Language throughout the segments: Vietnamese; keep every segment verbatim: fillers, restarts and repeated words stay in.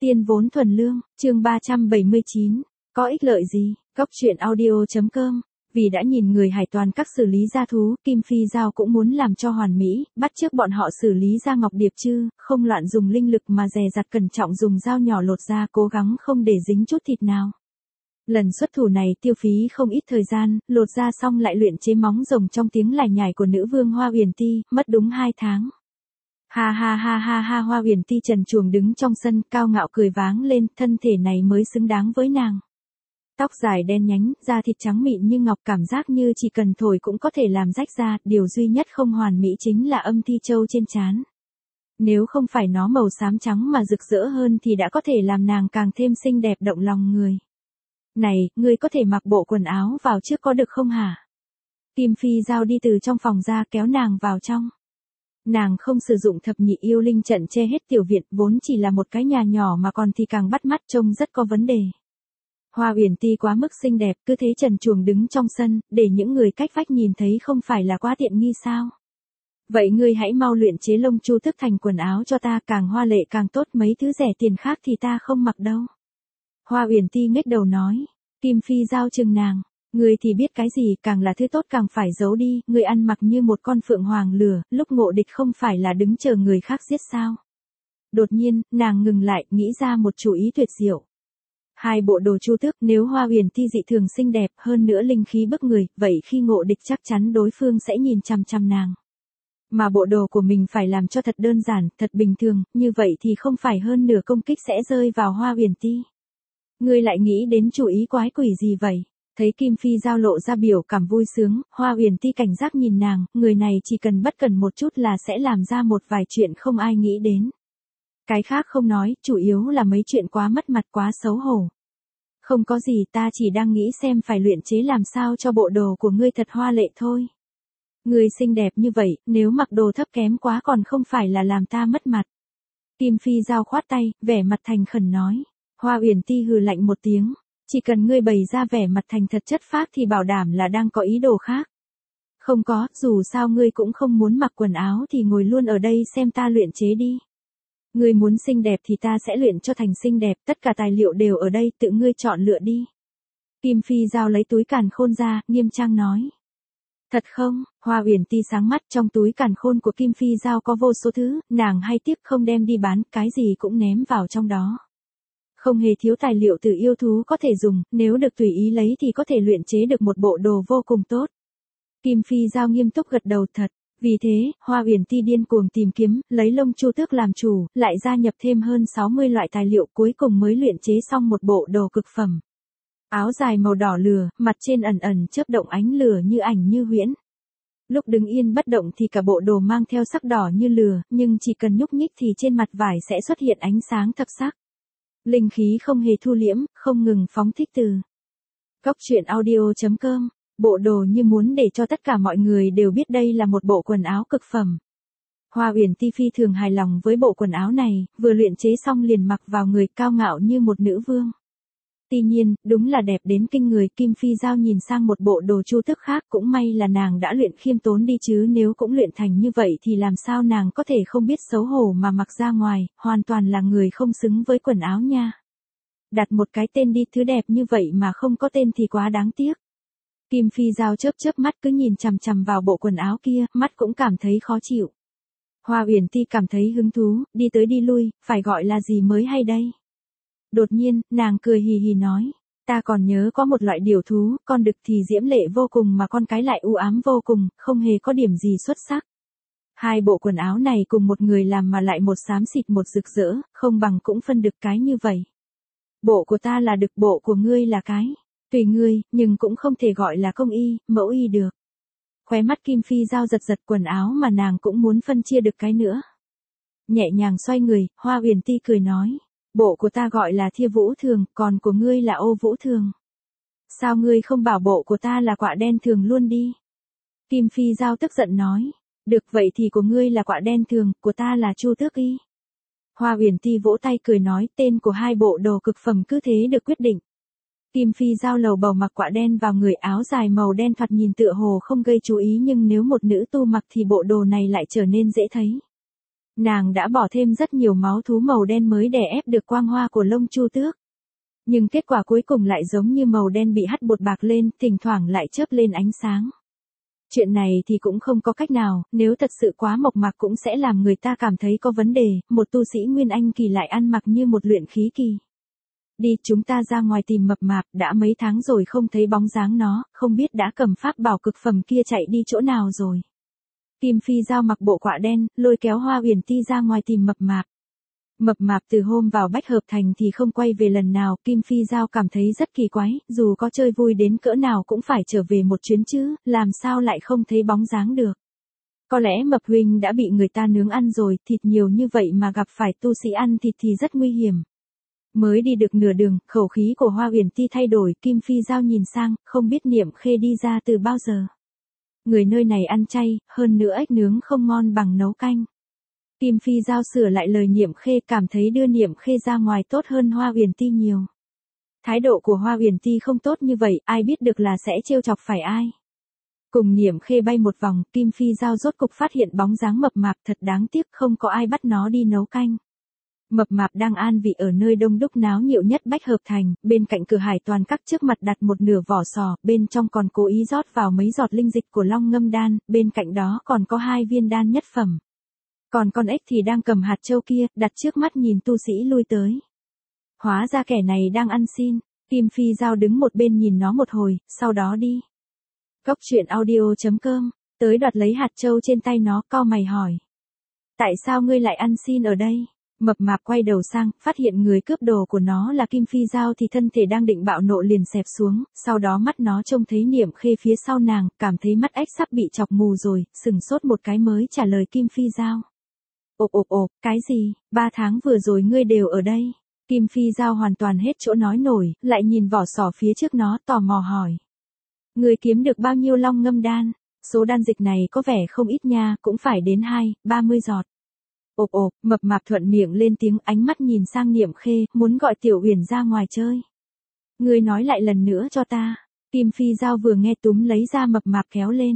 Tiên vốn thuần lương, chương ba trăm bảy mươi chín. Có ích lợi gì? Góc truyện audio.com. Vì đã nhìn người hải toàn các xử lý gia thú, Kim Phi Giao cũng muốn làm cho hoàn mỹ, bắt chước bọn họ xử lý ra ngọc điệp chư, không loạn dùng linh lực mà dè dặt cẩn trọng dùng dao nhỏ lột ra, cố gắng không để dính chút thịt nào. Lần xuất thủ này tiêu phí không ít thời gian, lột ra xong lại luyện chế móng rồng trong tiếng lải nhải của nữ vương Hoa Uyển Ti, mất đúng hai tháng. Ha ha ha ha ha, Hoa Uyển Ti trần truồng đứng trong sân, cao ngạo cười váng lên, thân thể này mới xứng đáng với nàng. Tóc dài đen nhánh, da thịt trắng mịn như ngọc, cảm giác như chỉ cần thổi cũng có thể làm rách ra, điều duy nhất không hoàn mỹ chính là âm thi châu trên trán. Nếu không phải nó màu xám trắng mà rực rỡ hơn thì đã có thể làm nàng càng thêm xinh đẹp động lòng người. Này, ngươi có thể mặc bộ quần áo vào trước có được không hả? Kim Phi Giao đi từ trong phòng ra kéo nàng vào trong. Nàng không sử dụng thập nhị yêu linh trận che hết tiểu viện, vốn chỉ là một cái nhà nhỏ mà còn thì càng bắt mắt, trông rất có vấn đề. Hoa Uyển Ti quá mức xinh đẹp, cứ thế trần truồng đứng trong sân, để những người cách vách nhìn thấy không phải là quá tiện nghi sao? Vậy ngươi hãy mau luyện chế lông chu tước thành quần áo cho ta, càng hoa lệ càng tốt, mấy thứ rẻ tiền khác thì ta không mặc đâu. Hoa Uyển Ti nghếch đầu nói. Kim Phi Giao chừng nàng. Ngươi thì biết cái gì, càng là thứ tốt càng phải giấu đi, ngươi ăn mặc như một con phượng hoàng lửa, lúc ngộ địch không phải là đứng chờ người khác giết sao? Đột nhiên, nàng ngừng lại, nghĩ ra một chủ ý tuyệt diệu. Hai bộ đồ chu tước, nếu Hoa Uyển Ti dị thường xinh đẹp, hơn nữa linh khí bức người, vậy khi ngộ địch chắc chắn đối phương sẽ nhìn chằm chằm nàng. Mà bộ đồ của mình phải làm cho thật đơn giản, thật bình thường, như vậy thì không phải hơn nửa công kích sẽ rơi vào Hoa Uyển Ti. Ngươi lại nghĩ đến chủ ý quái quỷ gì vậy? Thấy Kim Phi Giao lộ ra biểu cảm vui sướng, Hoa Uyển Ti cảnh giác nhìn nàng, người này chỉ cần bất cần một chút là sẽ làm ra một vài chuyện không ai nghĩ đến. Cái khác không nói, chủ yếu là mấy chuyện quá mất mặt, quá xấu hổ. Không có gì, ta chỉ đang nghĩ xem phải luyện chế làm sao cho bộ đồ của ngươi thật hoa lệ thôi. Ngươi xinh đẹp như vậy, nếu mặc đồ thấp kém quá còn không phải là làm ta mất mặt. Kim Phi Giao khoát tay, vẻ mặt thành khẩn nói. Hoa Uyển Ti hừ lạnh một tiếng. Chỉ cần ngươi bày ra vẻ mặt thành thật chất phác thì bảo đảm là đang có ý đồ khác. Không có, dù sao ngươi cũng không muốn mặc quần áo thì ngồi luôn ở đây xem ta luyện chế đi. Ngươi muốn xinh đẹp thì ta sẽ luyện cho thành xinh đẹp, tất cả tài liệu đều ở đây, tự ngươi chọn lựa đi. Kim Phi Giao lấy túi càn khôn ra, nghiêm trang nói. Thật không? Hoa Uyển Ti sáng mắt, trong túi càn khôn của Kim Phi Giao có vô số thứ, nàng hay tiếc không đem đi bán, cái gì cũng ném vào trong đó. Không hề thiếu tài liệu từ yêu thú có thể dùng, nếu được tùy ý lấy thì có thể luyện chế được một bộ đồ vô cùng tốt. Kim Phi Giao nghiêm túc gật đầu thật. Vì thế, Hoa Uyển Ti điên cuồng tìm kiếm, lấy lông chu tước làm chủ, lại gia nhập thêm hơn sáu mươi loại tài liệu, cuối cùng mới luyện chế xong một bộ đồ cực phẩm. Áo dài màu đỏ lửa, mặt trên ẩn ẩn chớp động ánh lửa như ảnh như huyễn. Lúc đứng yên bất động thì cả bộ đồ mang theo sắc đỏ như lửa, nhưng chỉ cần nhúc nhích thì trên mặt vải sẽ xuất hiện ánh sáng thập sắc. Linh khí không hề thu liễm, không ngừng phóng thích từ. Góc truyện audio.com. Bộ đồ như muốn để cho tất cả mọi người đều biết đây là một bộ quần áo cực phẩm. Hoa Uyển Ti phi thường hài lòng với bộ quần áo này, vừa luyện chế xong liền mặc vào người, cao ngạo như một nữ vương. Tuy nhiên, đúng là đẹp đến kinh người. Kim Phi Giao nhìn sang một bộ đồ chu tước khác, cũng may là nàng đã luyện khiêm tốn đi chứ nếu cũng luyện thành như vậy thì làm sao nàng có thể không biết xấu hổ mà mặc ra ngoài, hoàn toàn là người không xứng với quần áo nha. Đặt một cái tên đi, thứ đẹp như vậy mà không có tên thì quá đáng tiếc. Kim Phi Giao chớp chớp mắt cứ nhìn chằm chằm vào bộ quần áo kia, mắt cũng cảm thấy khó chịu. Hoa Uyển Ti cảm thấy hứng thú, đi tới đi lui, phải gọi là gì mới hay đây? Đột nhiên, nàng cười hì hì nói, ta còn nhớ có một loại điểu thú, con đực thì diễm lệ vô cùng mà con cái lại u ám vô cùng, không hề có điểm gì xuất sắc. Hai bộ quần áo này cùng một người làm mà lại một xám xịt một rực rỡ, không bằng cũng phân đực cái như vậy. Bộ của ta là đực, bộ của ngươi là cái. Tùy ngươi, nhưng cũng không thể gọi là công y, mẫu y được. Khóe mắt Kim Phi Giao giật giật, quần áo mà nàng cũng muốn phân chia được cái nữa. Nhẹ nhàng xoay người, Hoa Uyển Ti cười nói. Bộ của ta gọi là Thia Vũ Thường, còn của ngươi là Ô Vũ Thường. Sao ngươi không bảo bộ của ta là Quạ Đen Thường luôn đi? Kim Phi Giao tức giận nói. Được vậy thì của ngươi là Quạ Đen Thường, của ta là Chu Tước Y. Hoa Uyển Ti vỗ tay cười nói, tên của hai bộ đồ cực phẩm cứ thế được quyết định. Kim Phi Giao lầu bầu mặc quạ đen vào người, áo dài màu đen thoạt nhìn tựa hồ không gây chú ý nhưng nếu một nữ tu mặc thì bộ đồ này lại trở nên dễ thấy. Nàng đã bỏ thêm rất nhiều máu thú màu đen mới đè ép được quang hoa của lông chu tước. Nhưng kết quả cuối cùng lại giống như màu đen bị hắt bột bạc lên, thỉnh thoảng lại chớp lên ánh sáng. Chuyện này thì cũng không có cách nào, nếu thật sự quá mộc mạc cũng sẽ làm người ta cảm thấy có vấn đề, một tu sĩ Nguyên Anh kỳ lại ăn mặc như một luyện khí kỳ. Đi, chúng ta ra ngoài tìm mập mạp, đã mấy tháng rồi không thấy bóng dáng nó, không biết đã cầm pháp bảo cực phẩm kia chạy đi chỗ nào rồi. Kim Phi Giao mặc bộ quạ đen, lôi kéo Hoa Huyền Ti ra ngoài tìm mập mạp. Mập mạp từ hôm vào Bách Hợp Thành thì không quay về lần nào, Kim Phi Giao cảm thấy rất kỳ quái, dù có chơi vui đến cỡ nào cũng phải trở về một chuyến chứ, làm sao lại không thấy bóng dáng được. Có lẽ mập huynh đã bị người ta nướng ăn rồi, thịt nhiều như vậy mà gặp phải tu sĩ ăn thịt thì rất nguy hiểm. Mới đi được nửa đường, khẩu khí của Hoa Huyền Ti thay đổi, Kim Phi Giao nhìn sang, không biết Niệm Khê đi ra từ bao giờ. Người nơi này ăn chay, hơn nữa ếch nướng không ngon bằng nấu canh. Kim Phi Giao sửa lại lời Niệm Khê, cảm thấy đưa Niệm Khê ra ngoài tốt hơn Hoa Huyền Ti nhiều. Thái độ của Hoa Huyền Ti không tốt như vậy, ai biết được là sẽ trêu chọc phải ai. Cùng Niệm Khê bay một vòng, Kim Phi Giao rốt cục phát hiện bóng dáng mập mạp, thật đáng tiếc không có ai bắt nó đi nấu canh. Mập mạp đang an vị ở nơi đông đúc náo nhiệt nhất Bách Hợp Thành, bên cạnh cửa hải toàn các trước mặt đặt một nửa vỏ sò, bên trong còn cố ý rót vào mấy giọt linh dịch của Long Ngâm Đan, bên cạnh đó còn có hai viên đan nhất phẩm. Còn con ếch thì đang cầm hạt châu kia, đặt trước mắt nhìn tu sĩ lui tới. Hóa ra kẻ này đang ăn xin, Kim Phi Giao đứng một bên nhìn nó một hồi, sau đó đi. Cốc truyện audio chấm com, tới đoạt lấy hạt châu trên tay nó, cau mày hỏi. Tại sao ngươi lại ăn xin ở đây? Mập mạp quay đầu sang, phát hiện người cướp đồ của nó là Kim Phi Giao thì thân thể đang định bạo nộ liền xẹp xuống, sau đó mắt nó trông thấy Niệm Khê phía sau nàng, cảm thấy mắt ếch sắp bị chọc mù rồi, sừng sốt một cái mới trả lời Kim Phi Giao. Ộp ộp ộp, cái gì, ba tháng vừa rồi ngươi đều ở đây. Kim Phi Giao hoàn toàn hết chỗ nói nổi, lại nhìn vỏ sò phía trước nó, tò mò hỏi. Ngươi kiếm được bao nhiêu Long Ngâm Đan? Số đan dịch này có vẻ không ít nha, cũng phải đến hai, ba mươi giọt. Ộp ộp, mập mạp thuận miệng lên tiếng, ánh mắt nhìn sang Niệm Khê, muốn gọi Tiểu Uyển ra ngoài chơi. Ngươi nói lại lần nữa cho ta. Kim Phi Giao vừa nghe túm lấy ra mập mạp kéo lên.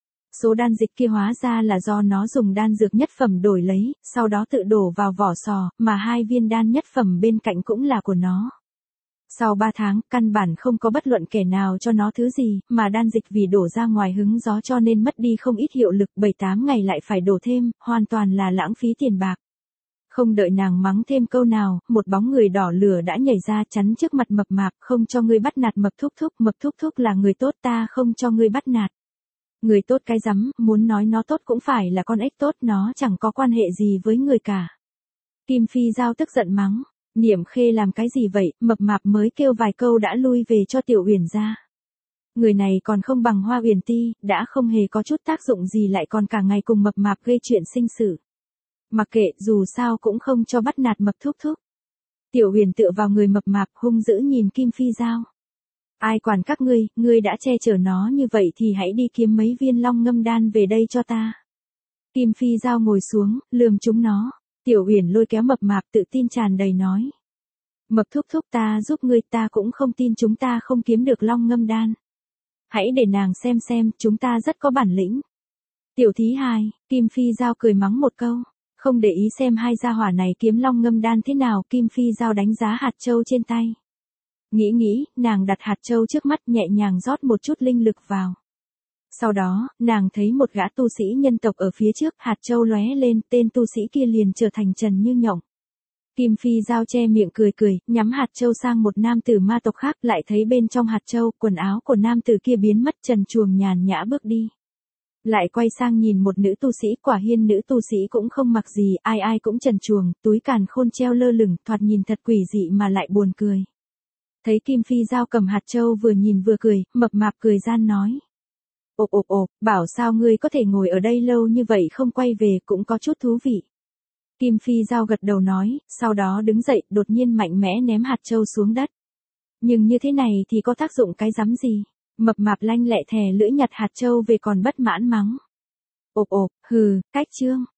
Số đan dịch kia hóa ra là do nó dùng đan dược nhất phẩm đổi lấy, sau đó tự đổ vào vỏ sò, mà hai viên đan nhất phẩm bên cạnh cũng là của nó. Sau ba tháng, căn bản không có bất luận kẻ nào cho nó thứ gì, mà đan dịch vì đổ ra ngoài hứng gió cho nên mất đi không ít hiệu lực, bảy tám ngày lại phải đổ thêm, hoàn toàn là lãng phí tiền bạc. Không đợi nàng mắng thêm câu nào, một bóng người đỏ lửa đã nhảy ra chắn trước mặt mập mạp, không cho ngươi bắt nạt mập thúc thúc, mập thúc thúc là người tốt, ta không cho ngươi bắt nạt. Người tốt cái rắm, muốn nói nó tốt cũng phải là con ếch tốt, nó chẳng có quan hệ gì với người cả. Kim Phi Giao tức giận mắng. Niệm Khê làm cái gì vậy, mập mạp mới kêu vài câu đã lui về cho Tiểu Uyển ra. Người này còn không bằng Hoa Huyền Ti, đã không hề có chút tác dụng gì lại còn cả ngày cùng mập mạp gây chuyện sinh sự. Mặc kệ, dù sao cũng không cho bắt nạt mập thúc thúc. Tiểu Uyển tựa vào người mập mạp hung dữ nhìn Kim Phi Giao. Ai quản các ngươi, ngươi đã che chở nó như vậy thì hãy đi kiếm mấy viên Long Ngâm Đan về đây cho ta. Kim Phi Giao ngồi xuống, lườm chúng nó. Tiểu Uyển lôi kéo mập mạp tự tin tràn đầy nói. Mập thúc thúc ta giúp ngươi, ta cũng không tin chúng ta không kiếm được Long Ngâm Đan. Hãy để nàng xem xem, chúng ta rất có bản lĩnh. Tiểu thí hài, Kim Phi Giao cười mắng một câu. Không để ý xem hai gia hỏa này kiếm Long Ngâm Đan thế nào, Kim Phi Giao đánh giá hạt châu trên tay. Nghĩ nghĩ, nàng đặt hạt châu trước mắt nhẹ nhàng rót một chút linh lực vào. Sau đó, nàng thấy một gã tu sĩ nhân tộc ở phía trước, hạt châu lóe lên, tên tu sĩ kia liền trở thành Trần Như Nhộng. Kim Phi Giao che miệng cười cười, nhắm hạt châu sang một nam tử ma tộc khác, lại thấy bên trong hạt châu, quần áo của nam tử kia biến mất, trần truồng nhàn nhã bước đi. Lại quay sang nhìn một nữ tu sĩ, quả hiên nữ tu sĩ cũng không mặc gì, ai ai cũng trần truồng, túi càn khôn treo lơ lửng, thoạt nhìn thật quỷ dị mà lại buồn cười. Thấy Kim Phi Giao cầm hạt châu vừa nhìn vừa cười, mập mạp cười gian nói. Ộp ộp ộp, bảo sao ngươi có thể ngồi ở đây lâu như vậy không quay về, cũng có chút thú vị. Kim Phi Giao gật đầu nói, sau đó đứng dậy, đột nhiên mạnh mẽ ném hạt châu xuống đất. Nhưng như thế này thì có tác dụng cái rắm gì? Mập mạp lanh lẹ thè lưỡi nhặt hạt châu về còn bất mãn mắng. Ộp ộp, hừ, cách chương.